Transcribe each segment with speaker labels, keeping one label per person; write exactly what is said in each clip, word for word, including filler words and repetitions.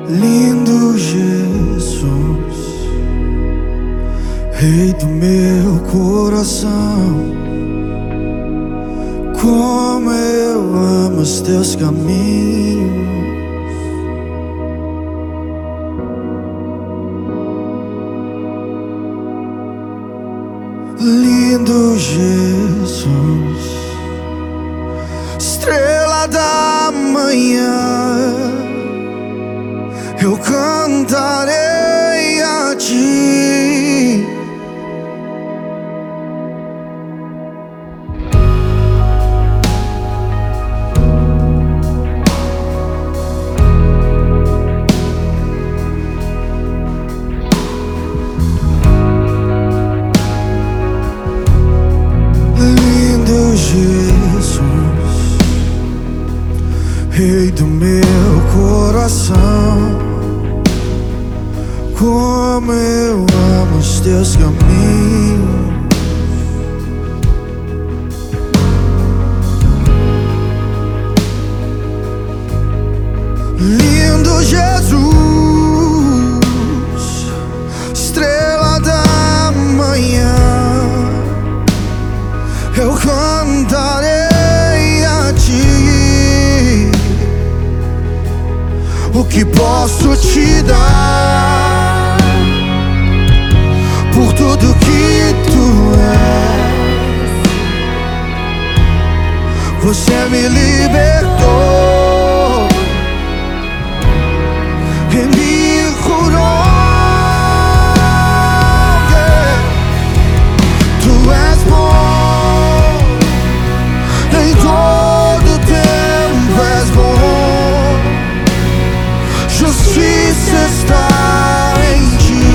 Speaker 1: Lindo Jesus, Rei do meu coração, como eu amo os teus caminhos. Lindo Jesus, estrela da manhã, eu cantarei a ti. Lindo Jesus, Rei do meu coração, como eu amo os teus caminhos. Lindo Jesus, estrela da manhã, eu cantarei a ti. O que posso te dar por tudo que tu és? Você me libertou e me curou. Yeah. Tu és bom, em todo tempo és bom. Justiça está em ti,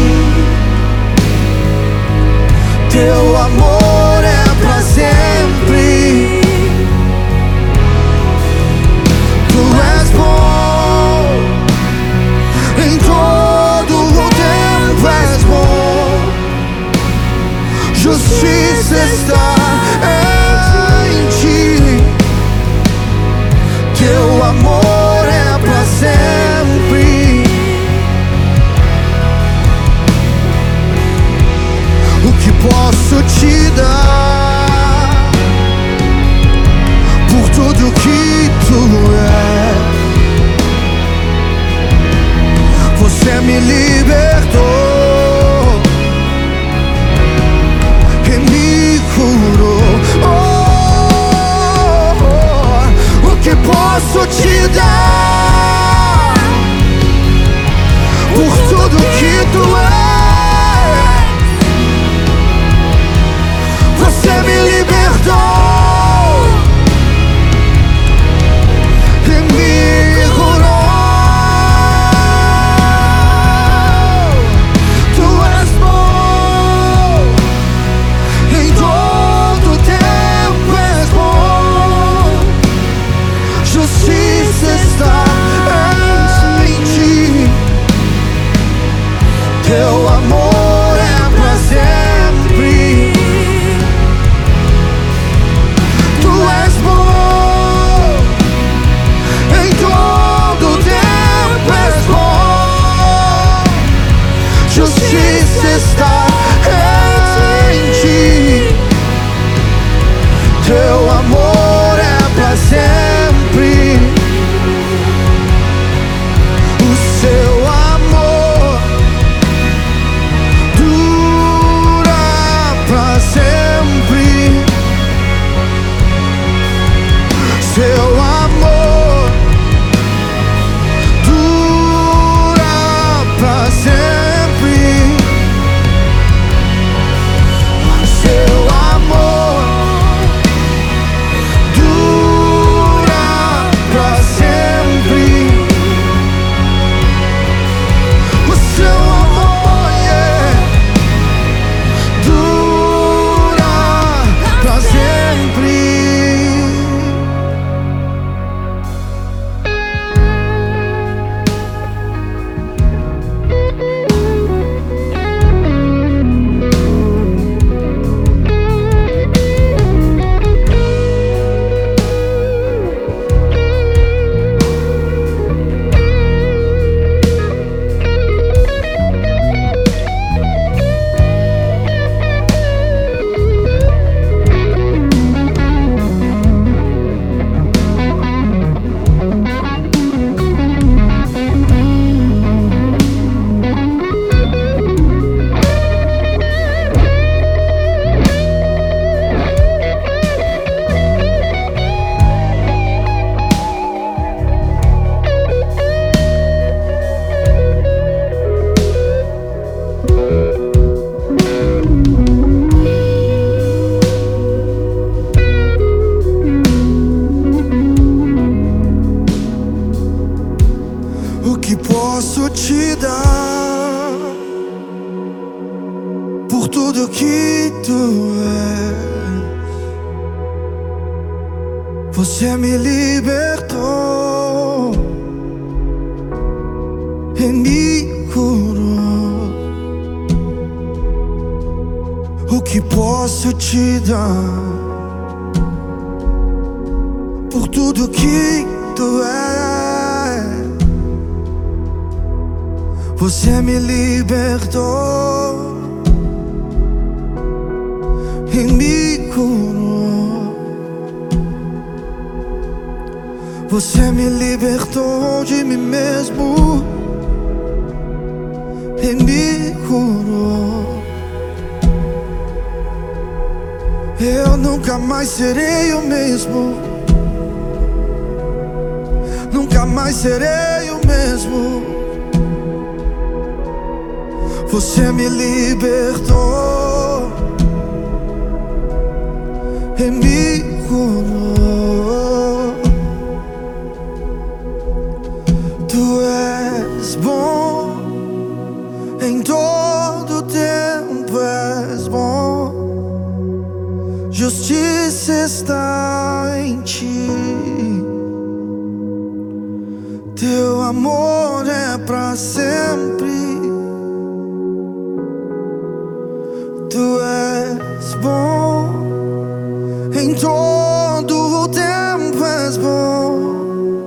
Speaker 1: teu amor é pra sempre. Tu és bom, em todo o tempo és bom. Justiça está em ti, teu amor é pra sempre. O que posso te dar por tudo que tu és? Você me libertou e me curou. Oh, oh, oh. O que posso te dar por tudo que tu és? Você me libertou e me curou. Tu és bom, em todo tempo és bom. Justiça está O que posso te dar por tudo que tu és? Você me libertou e me curou. O que posso te dar por tudo que tu és? Você me libertou e me curou. Você me libertou de mim mesmo e me curou. Eu nunca mais serei o mesmo. Nunca mais serei o mesmo. Você me libertou e me curou. Tu és bom, em todo tempo és bom. Justiça está em ti. Teu amor é pra sempre. Tu és bom, em todo o tempo és bom.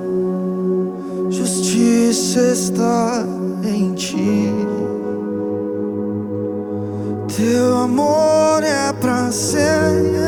Speaker 1: Justiça está em ti. Teu amor é pra sempre.